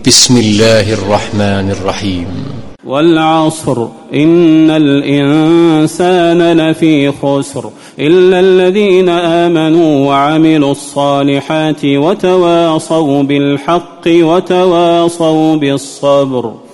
بسم الله الرحمن الرحيم. والعصر إن الإنسان لفي خسر إلا الذين آمنوا وعملوا الصالحات وتواصوا بالحق وتواصوا بالصبر.